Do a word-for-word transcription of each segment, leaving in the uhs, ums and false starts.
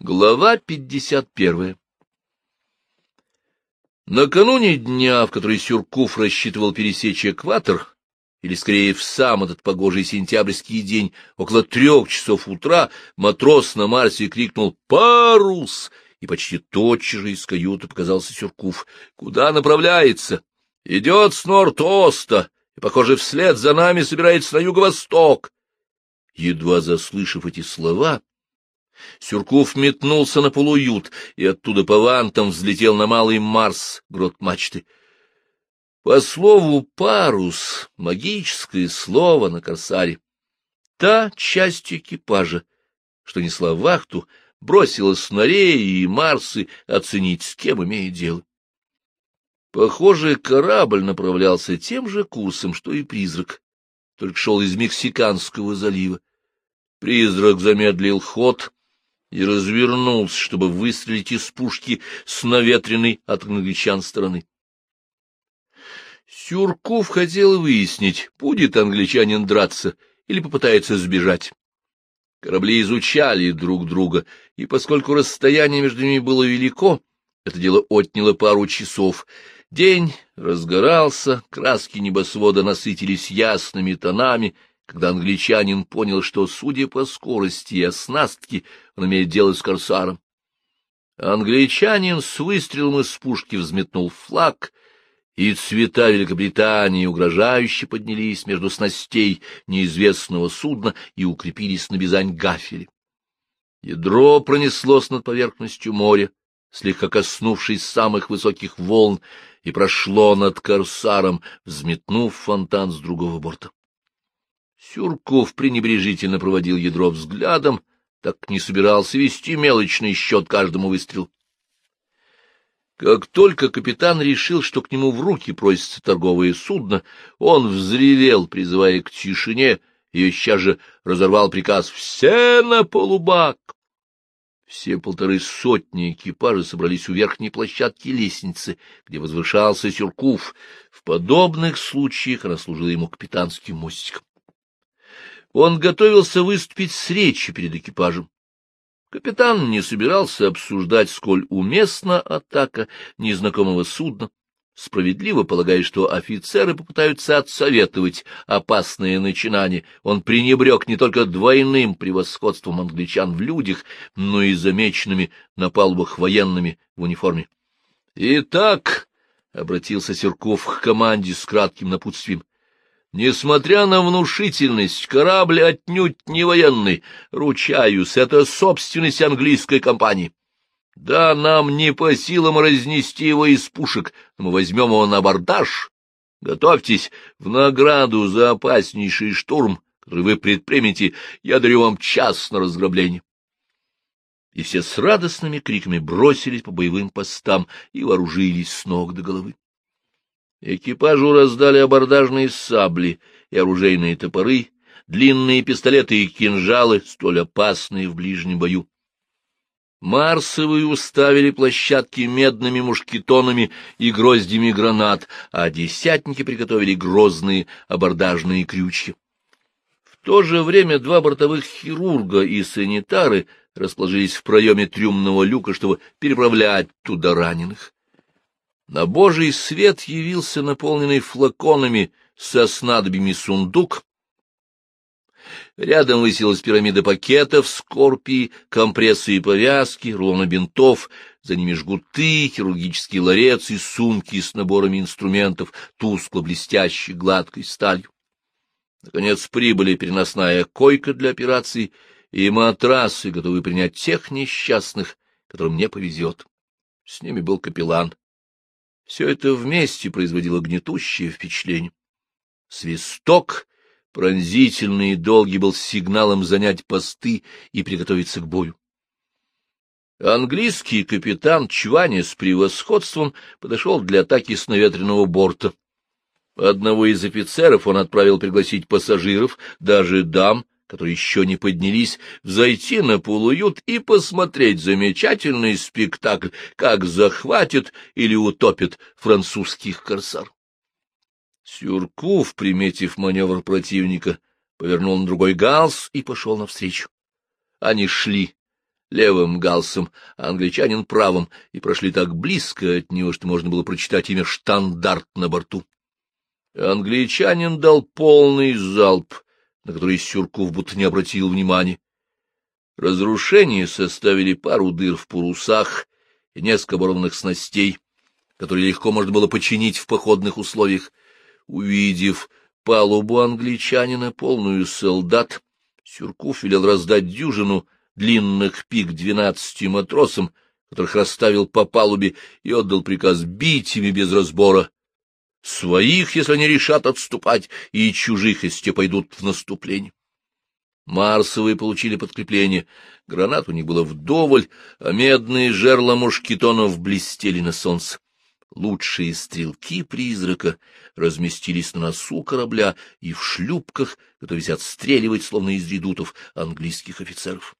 Глава пятьдесят первая. Накануне дня, в который Сюрков рассчитывал пересечь экватор, или, скорее, в сам этот погожий сентябрьский день, около трех часов утра, матрос на Марсе крикнул «Парус!», и почти тотчас же из каюты показался Сюрков. «Куда направляется?» «Идет с норд-оста, и, похоже, вслед за нами собирается на юго-восток». Едва заслышав эти слова, Сюрков метнулся на полуют и оттуда по вантам взлетел на малый Марс, грот мачты. По слову «парус» — магическое слово на корсаре. Та часть экипажа, что несла вахту, бросилась на реи и Марсы оценить, с кем имеет дело. Похоже, корабль направлялся тем же курсом, что и призрак, только шел из Мексиканского залива. Призрак замедлил ход и развернулся, чтобы выстрелить из пушки с наветренной от англичан стороны. Сюрков хотел выяснить, будет англичанин драться или попытается сбежать. Корабли изучали друг друга, и поскольку расстояние между ними было велико, это дело отняло пару часов. День разгорался, краски небосвода насытились ясными тонами, когда англичанин понял, что, судя по скорости и оснастке, он имеет дело с корсаром. Англичанин с выстрелом из пушки взметнул флаг, и цвета Великобритании угрожающе поднялись между снастей неизвестного судна и укрепились на бизань-гафеле. Ядро пронеслось над поверхностью моря, слегка коснувшись самых высоких волн, и прошло над корсаром, взметнув фонтан с другого борта. Сюрков пренебрежительно проводил ядро взглядом, так не собирался вести мелочный счет каждому выстрелу. Как только капитан решил, что к нему в руки просится торговое судно, он взревел, призывая к тишине, и сейчас же разорвал приказ «Все на полубак!». Все полторы сотни экипажа собрались у верхней площадки лестницы, где возвышался Сюрков. В подобных случаях она служила ему капитанским мостиком. Он готовился выступить с речью перед экипажем. Капитан не собирался обсуждать, сколь уместна атака незнакомого судна, справедливо полагая, что офицеры попытаются отсоветовать опасное начинание. Он пренебрег не только двойным превосходством англичан в людях, но и замеченными на палубах военными в униформе. — Итак, — обратился Сюрков к команде с кратким напутствием, — несмотря на внушительность, корабль отнюдь не военный. Ручаюсь, это собственность английской компании. Да, нам не по силам разнести его из пушек, но мы возьмем его на абордаж. Готовьтесь, в награду за опаснейший штурм, который вы предпримете, я дарю вам час на разграбление. И все с радостными криками бросились по боевым постам и вооружились с ног до головы. Экипажу раздали абордажные сабли и оружейные топоры, длинные пистолеты и кинжалы, столь опасные в ближнем бою. Марсовые уставили площадки медными мушкетонами и гроздями гранат, а десятники приготовили грозные абордажные крючья. В то же время два бортовых хирурга и санитары расположились в проеме трюмного люка, чтобы переправлять туда раненых. На божий свет явился наполненный флаконами со снадобьями сундук. Рядом высилась пирамида пакетов, скорпии, компрессы и повязки, рулоны бинтов, за ними жгуты, хирургический ларец и сумки с наборами инструментов, тускло-блестящей гладкой сталью. Наконец прибыли переносная койка для операций и матрасы, готовые принять тех несчастных, которым не повезет. С ними был капеллан. Все это вместе производило гнетущее впечатление. Свисток, пронзительный и долгий, был сигналом занять посты и приготовиться к бою. Английский капитан, чваня с превосходством, подошел для атаки с наветренного борта. Одного из офицеров он отправил пригласить пассажиров, даже дам, которые еще не поднялись, взойти на полуют и посмотреть замечательный спектакль, как захватит или утопит французских корсар. Сюрков, приметив маневр противника, повернул на другой галс и пошел навстречу. Они шли левым галсом, а англичанин правым, и прошли так близко от него, что можно было прочитать имя «Штандарт» на борту. Англичанин дал полный залп, на который Сюрков будто не обратил внимания. Разрушения составили пару дыр в парусах и несколько оборванных снастей, которые легко можно было починить в походных условиях. Увидев палубу англичанина, полную солдат, Сюрков велел раздать дюжину длинных пик двенадцати матросам, которых расставил по палубе, и отдал приказ бить ими без разбора своих, если они решат отступать, и чужих, если те пойдут в наступление. Марсовые получили подкрепление, гранат у них было вдоволь, а медные жерла мушкетонов блестели на солнце. Лучшие стрелки призрака разместились на носу корабля и в шлюпках, готовясь отстреливать, словно из редутов, английских офицеров.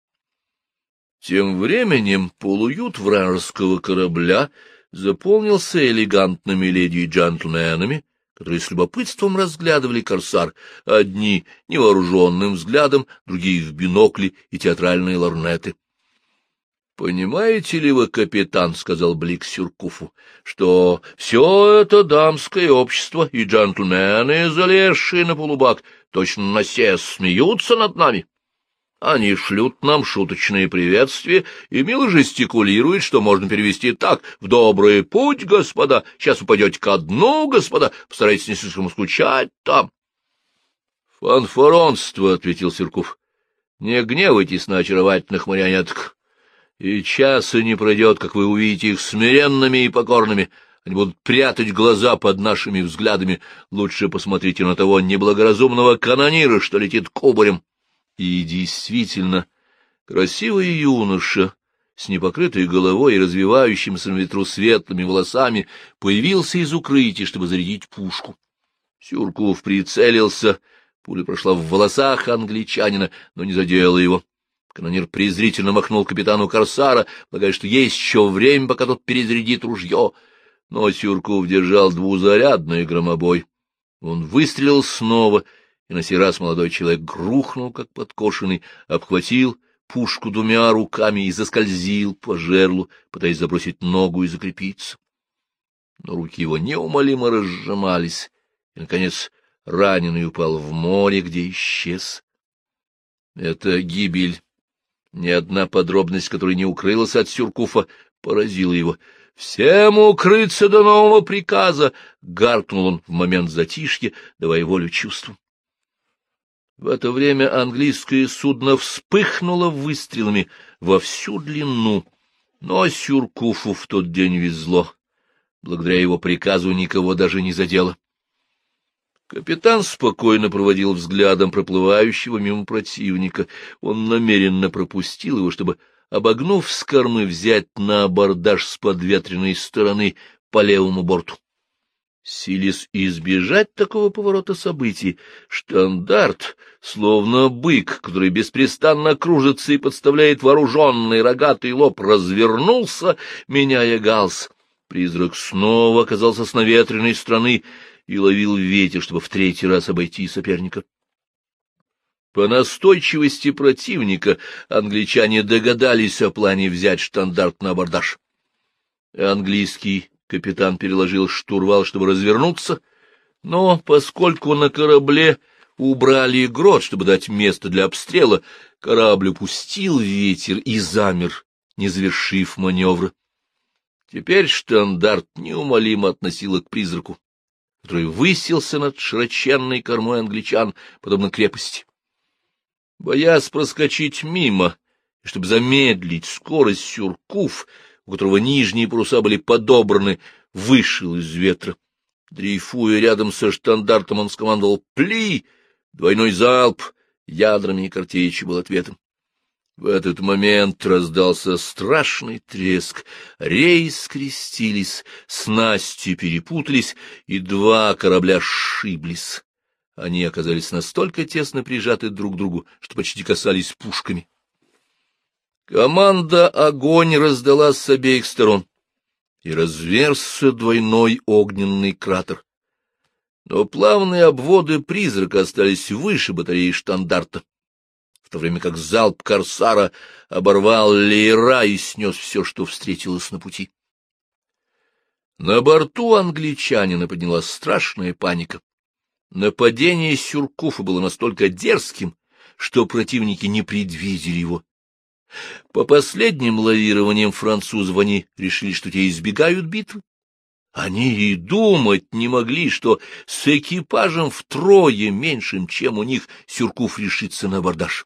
Тем временем полуют вражеского корабля заполнился элегантными леди и джентльменами, которые с любопытством разглядывали корсар, одни невооруженным взглядом, другие в бинокли и театральные лорнеты. — Понимаете ли вы, капитан, — сказал Блик Сюркуфу, — что все это дамское общество и джентльмены, залезшие на полубак, точно на сес смеются над нами? Они шлют нам шуточные приветствия и мило жестикулируют, что можно перевести так: «В добрый путь, господа! Сейчас вы пойдете ко дну, господа! Постарайтесь не слишком скучать там!» — Фанфаронство, — ответил Сюркуф. — Не гневайтесь на очаровательных марионеток. И часа не пройдет, как вы увидите их смиренными и покорными. Они будут прятать глаза под нашими взглядами. Лучше посмотрите на того неблагоразумного канонира, что летит кубарем. И действительно, красивый юноша с непокрытой головой и развивающимся на ветру светлыми волосами появился из укрытия, чтобы зарядить пушку. Сюркуф прицелился, пуля прошла в волосах англичанина, но не задела его. Канонир презрительно махнул капитану корсара, полагая, что есть еще время, пока тот перезарядит ружье. Но Сюркуф держал двузарядный громобой. Он выстрелил снова, и на сей раз молодой человек грухнул, как подкошенный, обхватил пушку двумя руками и заскользил по жерлу, пытаясь забросить ногу и закрепиться. Но руки его неумолимо разжимались, и, наконец, раненый упал в море, где исчез. Это гибель. Ни одна подробность, которая не укрылась от Сюркуфа, поразила его. — Всем укрыться до нового приказа! — гаркнул он в момент затишья, давая волю чувствам. В это время английское судно вспыхнуло выстрелами во всю длину, но Сюркуфу в тот день везло. Благодаря его приказу никого даже не задело. Капитан спокойно проводил взглядом проплывающего мимо противника. Он намеренно пропустил его, чтобы, обогнув с кормы, взять на абордаж с подветренной стороны по левому борту. Силясь избежать такого поворота событий, штандарт, словно бык, который беспрестанно кружится и подставляет вооруженный рогатый лоб, развернулся, меняя галс. Призрак снова оказался с наветренной стороны и ловил ветер, чтобы в третий раз обойти соперника. По настойчивости противника англичане догадались о плане взять штандарт на абордаж. Английский капитан переложил штурвал, чтобы развернуться, но поскольку на корабле убрали грот, чтобы дать место для обстрела, корабль упустил ветер и замер, не завершив маневра. Теперь штандарт неумолимо относило к призраку, который высился над широченной кормой англичан, подобно крепости. Боясь проскочить мимо, и чтобы замедлить скорость, Сюркуф, у которого нижние паруса были подобраны, вышел из ветра. Дрейфуя рядом со штандартом, он скомандовал «Пли!» Двойной залп ядрами и картечью был ответом. В этот момент раздался страшный треск. Реи скрестились, снасти перепутались, и два корабля сшиблись. Они оказались настолько тесно прижаты друг к другу, что почти касались пушками. Команда «Огонь» раздалась с обеих сторон, и разверзся двойной огненный кратер. Но плавные обводы призрака остались выше батареи штандарта. в то время как залп корсара оборвал леера и снес все, что встретилось на пути. На борту англичанина поднялась страшная паника. Нападение Сюркуфа было настолько дерзким, что противники не предвидели его. По последним лавированиям французов они решили, что те избегают битвы. Они и думать не могли, что с экипажем втрое меньшим, чем у них, Сюркуф решится на абордаж.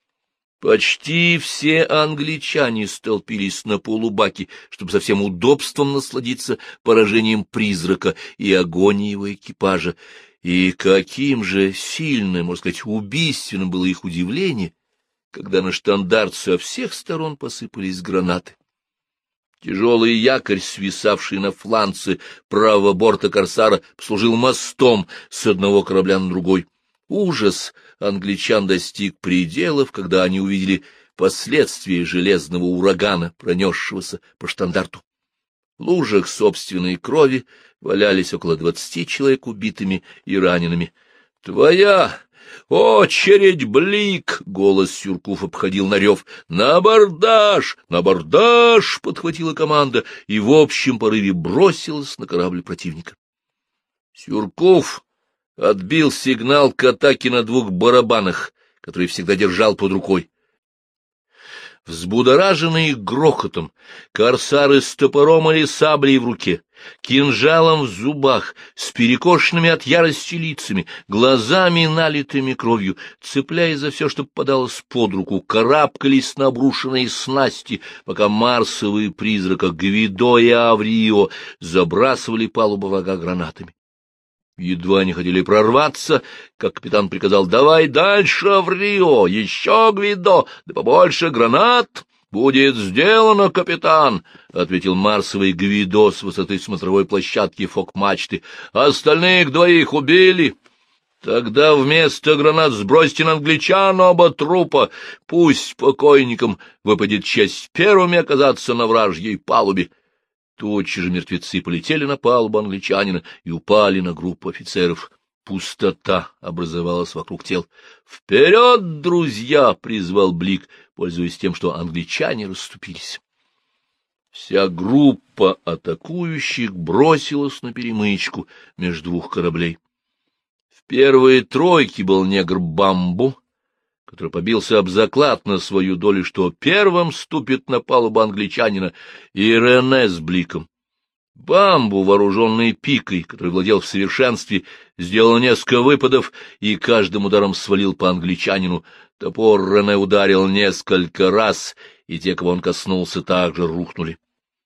Почти все англичане столпились на полубаке, чтобы со всем удобством насладиться поражением призрака и агонией его экипажа. И каким же сильным, можно сказать, убийственным было их удивление, когда на штандарт со всех сторон посыпались гранаты. Тяжелый якорь, свисавший на фланце правого борта корсара, послужил мостом с одного корабля на другой. Ужас англичан достиг пределов, когда они увидели последствия железного урагана, пронесшегося по штандарту. В лужах собственной крови валялись около двадцати человек убитыми и ранеными. — Твоя очередь, Блик! — голос Сюркуф обходил на рев. — На абордаж! На абордаж! — подхватила команда и в общем порыве бросилась на корабль противника. Сюркуф отбил сигнал к атаке на двух барабанах, которые всегда держал под рукой. Взбудораженные грохотом, корсары с топором или саблей в руке, кинжалом в зубах, с перекошенными от ярости лицами, глазами, налитыми кровью, цепляясь за все, что попадалось под руку, карабкались на обрушенные снасти, пока марсовые призрака Гвидо и Аврио забрасывали палубу врага гранатами. Едва не хотели прорваться, как капитан приказал: «Давай дальше, Аврио, еще Гвидо, да побольше гранат». «Будет сделано, капитан», — ответил марсовый Гвидо с высоты смотровой площадки фок-мачты. «Остальных двоих убили». «Тогда вместо гранат сбросьте на англичан оба трупа. Пусть покойникам выпадет честь первыми оказаться на вражьей палубе». Тотчас же мертвецы полетели на палубу англичанина и упали на группу офицеров. Пустота образовалась вокруг тел. «Вперед, друзья!» — призвал Блик, пользуясь тем, что англичане расступились. Вся группа атакующих бросилась на перемычку между двух кораблей. В первой тройке был негр Бамбу, который побился об заклад на свою долю, что первым ступит на палубу англичанина, и Рене с Бликом. Бамбу, вооруженный пикой, который владел в совершенстве, сделал несколько выпадов и каждым ударом свалил по англичанину. Топор Рене ударил несколько раз, и те, кого он коснулся, также рухнули.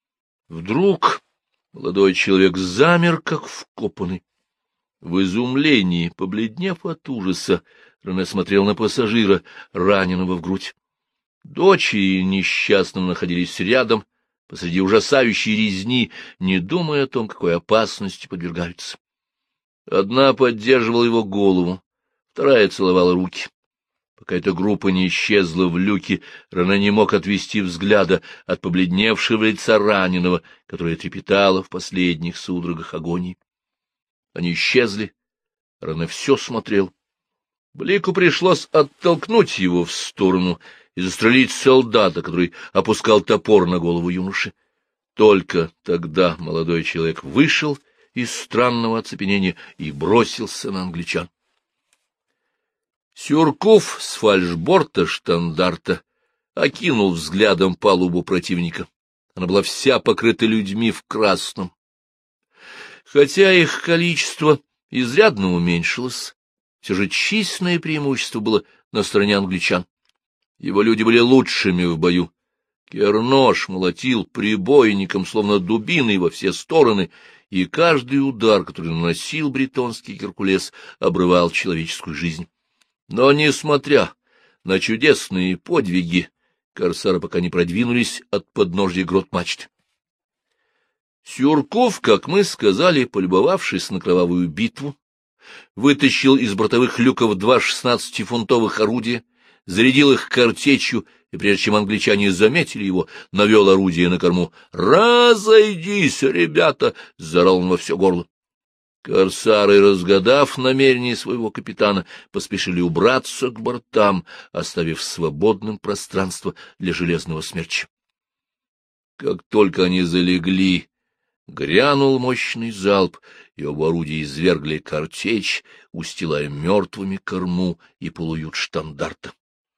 Вдруг молодой человек замер, как вкопанный. В изумлении, побледнев от ужаса, Рене смотрел на пассажира, раненого в грудь. Дочь и несчастным находились рядом, посреди ужасающей резни, не думая о том, какой опасности подвергаются. Одна поддерживала его голову, вторая целовала руки. Пока эта группа не исчезла в люке, Рене не мог отвести взгляда от побледневшего лица раненого, которое трепетало в последних судорогах агонии. Они исчезли, Рене все смотрел. Блику пришлось оттолкнуть его в сторону и застрелить солдата, который опускал топор на голову юноши. Только тогда молодой человек вышел из странного оцепенения и бросился на англичан. Сюркуф с фальшборта штандарта окинул взглядом палубу противника. Она была вся покрыта людьми в красном. Хотя их количество изрядно уменьшилось, все же численное преимущество было на стороне англичан. Его люди были лучшими в бою. Кернош молотил прибойником, словно дубиной, во все стороны, и каждый удар, который наносил бретонский Геркулес, обрывал человеческую жизнь. Но, несмотря на чудесные подвиги, корсары пока не продвинулись от подножья грот-мачты. Сюркуф, как мы сказали, полюбовавшись на кровавую битву, вытащил из бортовых люков два шестнадцатифунтовых орудия, зарядил их картечью, и прежде чем англичане заметили его, навел орудие на корму. «Разойдись, ребята!» — заорал он во все горло. Корсары, разгадав намерение своего капитана, поспешили убраться к бортам, оставив свободным пространство для железного смерча. Как только они залегли, грянул мощный залп, и оба орудия извергли картечь, устилая мертвыми корму и полуют штандарта.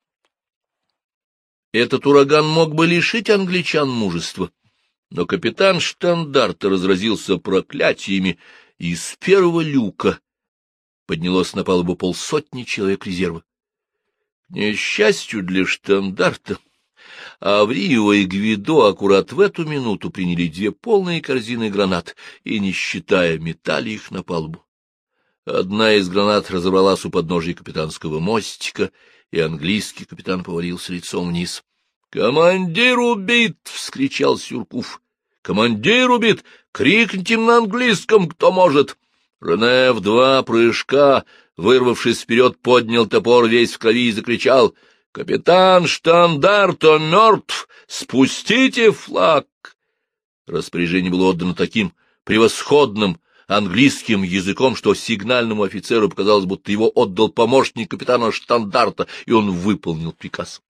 Этот ураган мог бы лишить англичан мужества, но капитан штандарта разразился проклятиями, и из первого люка поднялось на палубу полсотни человек резерва. К несчастью для штандарта, Авриева и Гвидо аккурат в эту минуту приняли две полные корзины гранат и, не считая, метали их на палубу. Одна из гранат разорвалась у подножия капитанского мостика, и английский капитан повалился лицом вниз. — Командир убит! — вскричал Сюрков. — Командир убит! Крикните на английском, кто может! Рене в два прыжка, вырвавшись вперед, поднял топор весь в крови и закричал: — Капитан штандарта мертв! Спустите флаг! Распоряжение было отдано таким превосходным английским языком, что сигнальному офицеру показалось, будто его отдал помощник капитана штандарта, и он выполнил приказ.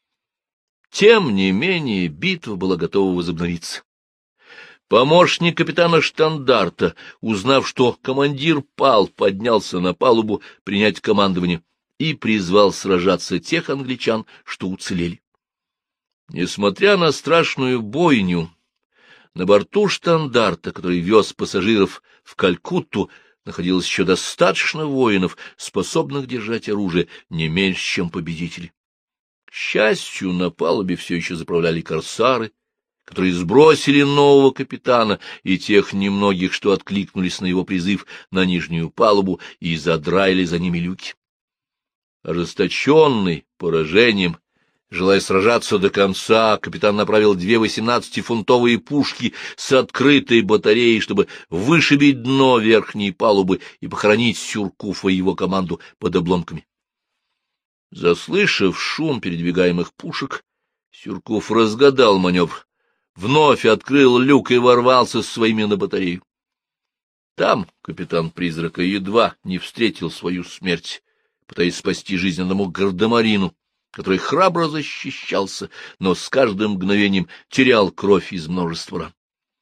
Тем не менее, битва была готова возобновиться. Помощник капитана штандарта, узнав, что командир пал, поднялся на палубу принять командование и призвал сражаться тех англичан, что уцелели. Несмотря на страшную бойню, на борту штандарта, который вез пассажиров в Калькутту, находилось еще достаточно воинов, способных держать оружие не меньше, чем победители. К счастью, на палубе все еще заправляли корсары, которые сбросили нового капитана и тех немногих, что откликнулись на его призыв, на нижнюю палубу и задраили за ними люки. Ожесточенный поражением, желая сражаться до конца, капитан направил две восемнадцатифунтовые пушки с открытой батареей, чтобы вышибить дно верхней палубы и похоронить Сюркуфа и его команду под обломками. Заслышав шум передвигаемых пушек, Сюркуф разгадал маневр, вновь открыл люк и ворвался с своими на батарею. Там капитан-призрака едва не встретил свою смерть, пытаясь спасти жизнь одному гардемарину, который храбро защищался, но с каждым мгновением терял кровь из множества ран.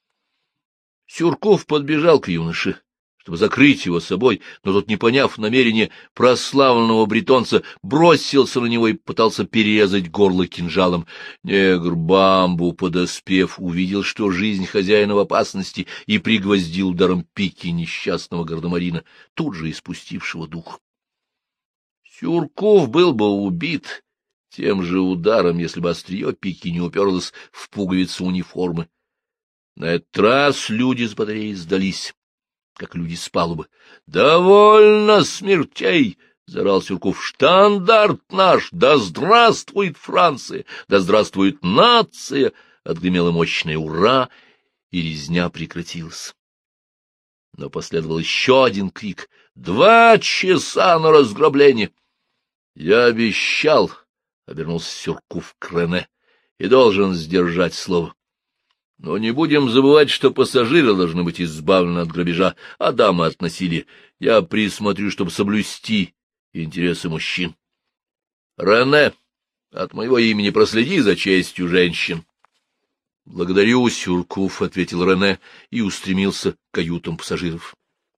Сюрков подбежал к юноше, чтобы закрыть его собой, но тот, не поняв намерения прославленного бретонца, бросился на него и пытался перерезать горло кинжалом. Негр Бамбу, подоспев, увидел, что жизнь хозяина в опасности, и пригвоздил ударом пики несчастного гардемарина, тут же испустившего дух. Сюрков был бы убит тем же ударом, если бы острие пики не уперлось в пуговицу униформы. На этот раз люди с батареи сдались, как люди с палубы. — Довольно смертей! — заорал Сюрков. — Штандарт наш! Да здравствует Франция! Да здравствует нация! Отгремело мощное «Ура!», и резня прекратилась. Но последовал еще один крик. — Два часа на разграбление! — Я обещал, — обернулся Сюрков к Рене, — и должен сдержать слово. Но не будем забывать, что пассажиры должны быть избавлены от грабежа, а дамы от насилия. Я присмотрю, чтобы соблюсти интересы мужчин. Рене, от моего имени проследи за честью женщин. — Благодарю, Сюрков, — ответил Рене и устремился к каютам пассажиров.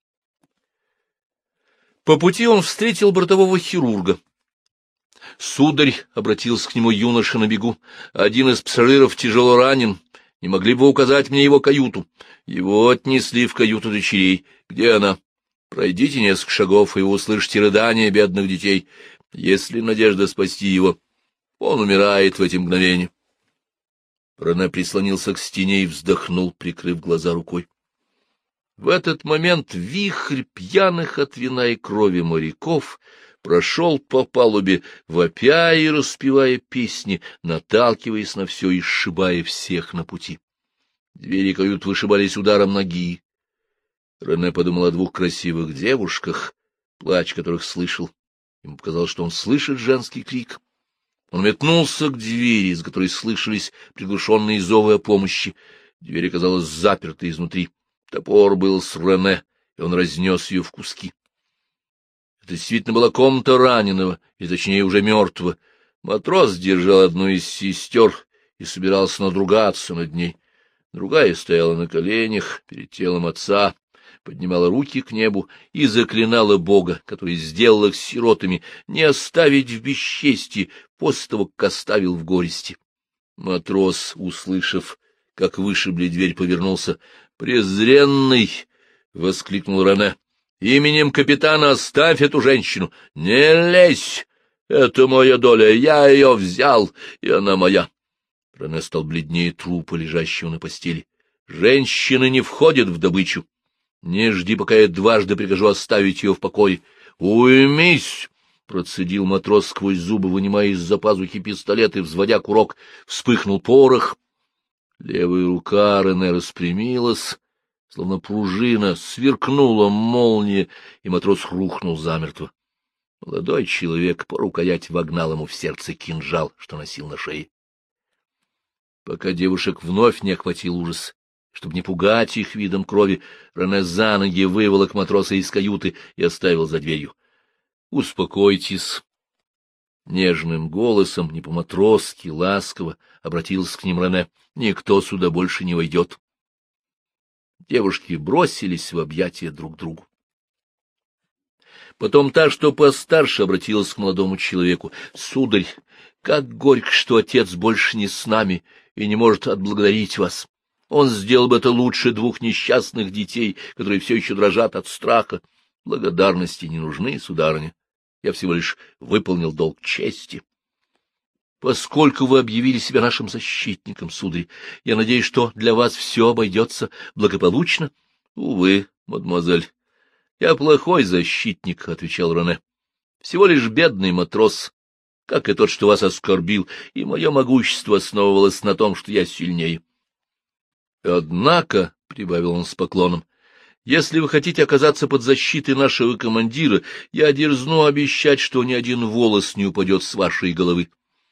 По пути он встретил бортового хирурга. — Сударь, — обратился к нему юноша на бегу, — один из пассажиров тяжело ранен. Не могли бы указать мне его каюту? Его отнесли в каюту дочерей. Где она? Пройдите несколько шагов, и вы услышите рыдания бедных детей. Есть ли надежда спасти его? Он умирает в эти мгновения. Рене прислонился к стене и вздохнул, прикрыв глаза рукой. В этот момент вихрь пьяных от вина и крови моряков прошел по палубе, вопя и распевая песни, наталкиваясь на все и сшибая всех на пути. Двери кают вышибались ударом ноги. Рене подумал о двух красивых девушках, плач которых слышал. Ему показалось, что он слышит женский крик. Он метнулся к двери, из которой слышались приглушенные зовы о помощи. Дверь оказалась заперта изнутри. Топор был с Рене, и он разнес ее в куски. Это действительно была комната раненого, или точнее уже мертвого. Матрос держал одну из сестер и собирался надругаться над ней. Другая стояла на коленях перед телом отца, поднимала руки к небу и заклинала Бога, который сделал их сиротами, не оставить в бесчестии после того, как оставил в горести. Матрос, услышав, как вышибли дверь, повернулся. «Презренный!» — воскликнул Рене. «Именем капитана оставь эту женщину! Не лезь! Это моя доля, я ее взял, и она моя!» Рене стал бледнее трупа, лежащего на постели. «Женщины не входят в добычу. Не жди, пока я дважды прикажу оставить ее в покое. Уймись!» — процедил матрос сквозь зубы, вынимая из-за пазухи пистолет и взводя курок. Вспыхнул порох. Левая рука Рене распрямилась, словно пружина, сверкнула молния, и матрос рухнул замертво. Молодой человек по рукоять вогнал ему в сердце кинжал, что носил на шее. Пока девушек вновь не охватил ужас, чтобы не пугать их видом крови, Рене за ноги выволок матроса из каюты и оставил за дверью. — Успокойтесь. Нежным голосом, не по-матросски, ласково обратился к ним Рене. — Никто сюда больше не войдет. Девушки бросились в объятия друг к другу. Потом та, что постарше, обратилась к молодому человеку. — Сударь, как горько, что отец больше не с нами и не может отблагодарить вас. Он сделал бы это лучше двух несчастных детей, которые все еще дрожат от страха. Благодарности не нужны, сударыня. Я всего лишь выполнил долг чести. Поскольку вы объявили себя нашим защитником, сударь, я надеюсь, что для вас все обойдется благополучно. — Увы, мадемуазель, я плохой защитник, — отвечал Рене. — Всего лишь бедный матрос, как и тот, что вас оскорбил, и мое могущество основывалось на том, что я сильнее. — Однако, — прибавил он с поклоном, — если вы хотите оказаться под защитой нашего командира, я дерзну обещать, что ни один волос не упадет с вашей головы.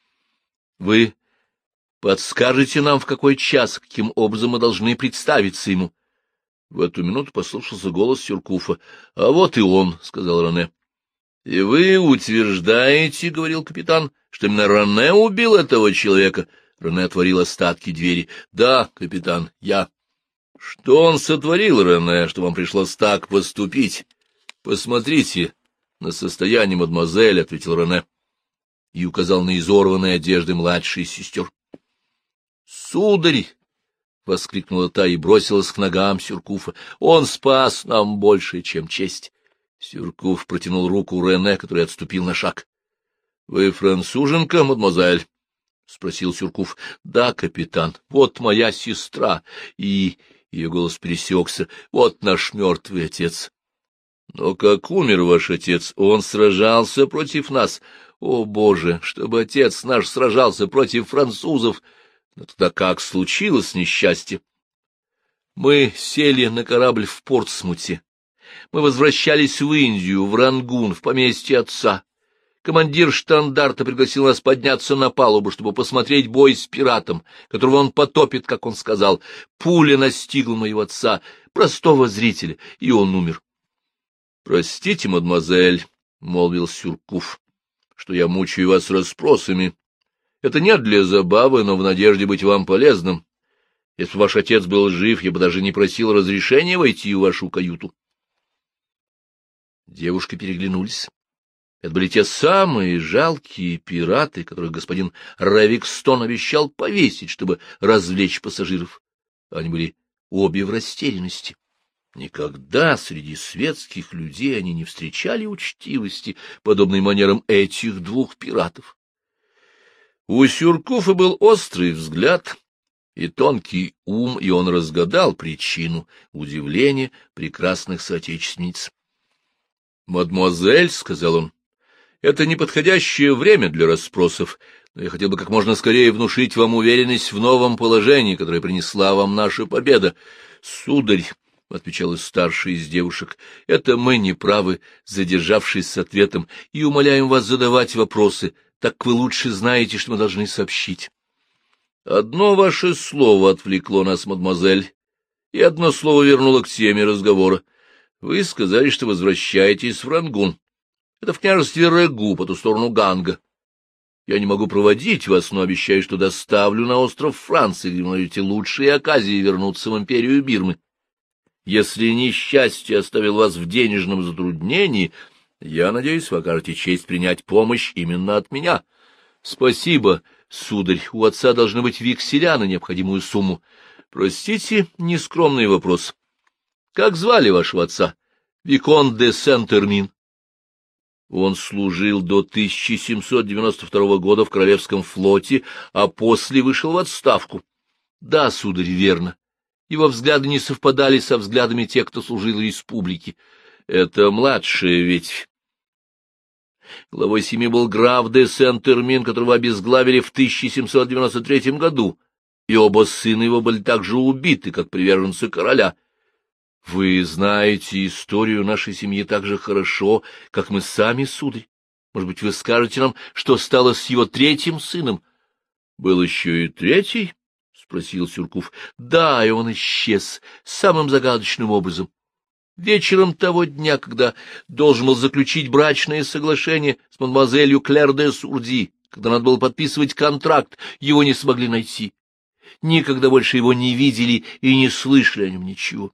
Вы подскажете нам, в какой час, каким образом мы должны представиться ему? В эту минуту послышался голос Сюркуфа. — А вот и он, — сказал Рене. — И вы утверждаете, — говорил капитан, — что именно Рене убил этого человека? Рене отворил остатки двери. — Да, капитан, я. — Что он сотворил, Рене, что вам пришлось так поступить? — Посмотрите на состояние мадемуазель, — ответил Рене и указал на изорванные одежды младшей сестер. — Сударь! — воскликнула та и бросилась к ногам Сюркуфа. — Он спас нам больше, чем честь. Сюркуф протянул руку Рене, который отступил на шаг. — Вы француженка, мадемуазель? — спросил Сюркуф. — Да, капитан, вот моя сестра, и... Ее голос пересекся. — Вот наш мертвый отец. — Но как умер ваш отец? Он сражался против нас. О, Боже, чтобы отец наш сражался против французов! Но тогда как случилось несчастье? Мы сели на корабль в Портсмуте. Мы возвращались в Индию, в Рангун, в поместье отца. Командир штандарта пригласил нас подняться на палубу, чтобы посмотреть бой с пиратом, которого он потопит, как он сказал. Пуля настигла моего отца, простого зрителя, и он умер. — Простите, мадемуазель, — молвил Сюркуф, — что я мучаю вас расспросами. Это не для забавы, но в надежде быть вам полезным. Если бы ваш отец был жив, я бы даже не просил разрешения войти в вашу каюту. Девушки переглянулись. Это были те самые жалкие пираты, которых господин Равикстон обещал повесить, чтобы развлечь пассажиров. Они были обе в растерянности. Никогда среди светских людей они не встречали учтивости, подобной манерам этих двух пиратов. У Сюркуфа был острый взгляд и тонкий ум, и он разгадал причину удивления прекрасных соотечественниц. — Мадемуазель, — сказал он, — это неподходящее время для расспросов, но я хотел бы как можно скорее внушить вам уверенность в новом положении, которое принесла вам наша победа. — Сударь, — отвечала старшая из девушек, — это мы не правы, задержавшись с ответом, и умоляем вас задавать вопросы, так как вы лучше знаете, что мы должны сообщить. Одно ваше слово отвлекло нас, мадемуазель, и одно слово вернуло к теме разговора. Вы сказали, что возвращаетесь в Рангун. Это в княжестве Рагу, по ту сторону Ганга. Я не могу проводить вас, но обещаю, что доставлю на остров Франции, где вы найдете лучшие оказии вернуться в империю Бирмы. Если несчастье оставил вас в денежном затруднении, я надеюсь, вы окажете честь принять помощь именно от меня. Спасибо, сударь, у отца должны быть векселя на необходимую сумму. Простите, нескромный вопрос. Как звали вашего отца? Викон де Сент-Эрмин. Он служил до тысяча семьсот девяносто второго года в Королевском флоте, а после вышел в отставку. Да, сударь, верно. Его взгляды не совпадали со взглядами тех, кто служил республике. Это младшая ветвь. Главой семьи был граф де Сент-Эрмин, которого обезглавили в тысяча семьсот девяносто третьем году, и оба сына его были также убиты, как приверженцы короля. Вы знаете историю нашей семьи так же хорошо, как мы сами, сударь. Может быть, вы скажете нам, что стало с его третьим сыном? — Был еще и третий? — спросил Сюрков. — Да, и он исчез самым загадочным образом. Вечером того дня, когда должен был заключить брачное соглашение с мадемуазелью Клэр де Сурди, когда надо было подписывать контракт, его не смогли найти. Никогда больше его не видели и не слышали о нем ничего.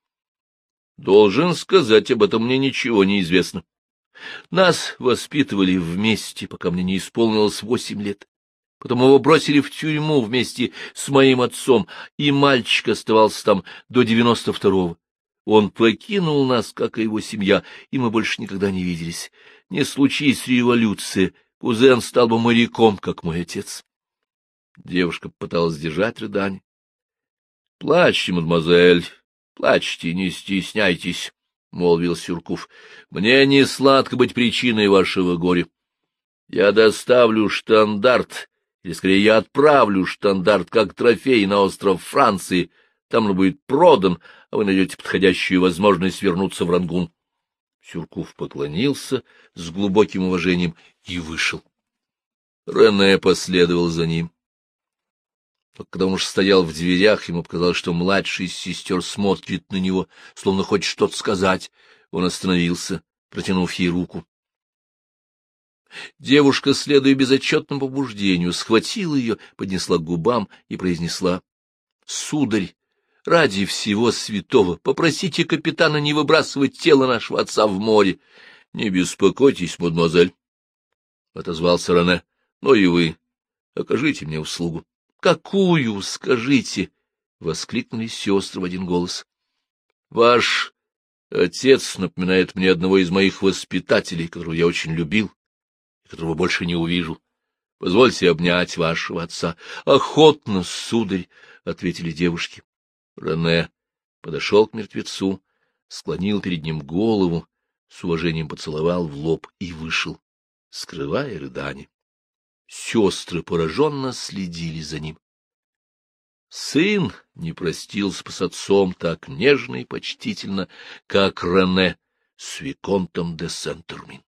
Должен сказать, об этом мне ничего не известно. Нас воспитывали вместе, пока мне не исполнилось восемь лет. Потом его бросили в тюрьму вместе с моим отцом, и мальчик оставался там до девяносто второго. Он покинул нас, как и его семья, и мы больше никогда не виделись. Не случись революция, кузен стал бы моряком, как мой отец. Девушка пыталась сдержать рыдание. — Плачьте, мадемуазель, плачьте, не стесняйтесь, — молвил Сюрков. — Мне не сладко быть причиной вашего горя. Я доставлю штандарт, или, скорее, я отправлю штандарт как трофей на остров Франции. Там он будет продан, а вы найдете подходящую возможность вернуться в Рангун. Сюрков поклонился с глубоким уважением и вышел. Рене последовал за ним. Только когда он уж стоял в дверях, ему показалось, что младший из сестер смотрит на него, словно хочет что-то сказать. Он остановился, протянув ей руку. Девушка, следуя безотчетному побуждению, схватила ее, поднесла к губам и произнесла: — Сударь, ради всего святого, попросите капитана не выбрасывать тело нашего отца в море. — Не беспокойтесь, мадемуазель, — отозвался Рене, — но и вы окажите мне услугу. — Какую, скажите? — воскликнули сестры в один голос. — Ваш отец напоминает мне одного из моих воспитателей, которого я очень любил, и которого больше не увижу. Позвольте обнять вашего отца. — Охотно, сударь, — ответили девушки. Рене подошел к мертвецу, склонил перед ним голову, с уважением поцеловал в лоб и вышел, скрывая рыдание. Сестры пораженно следили за ним. Сын не простился с отцом так нежно и почтительно, как Рене с виконтом де Сент-Эрмин.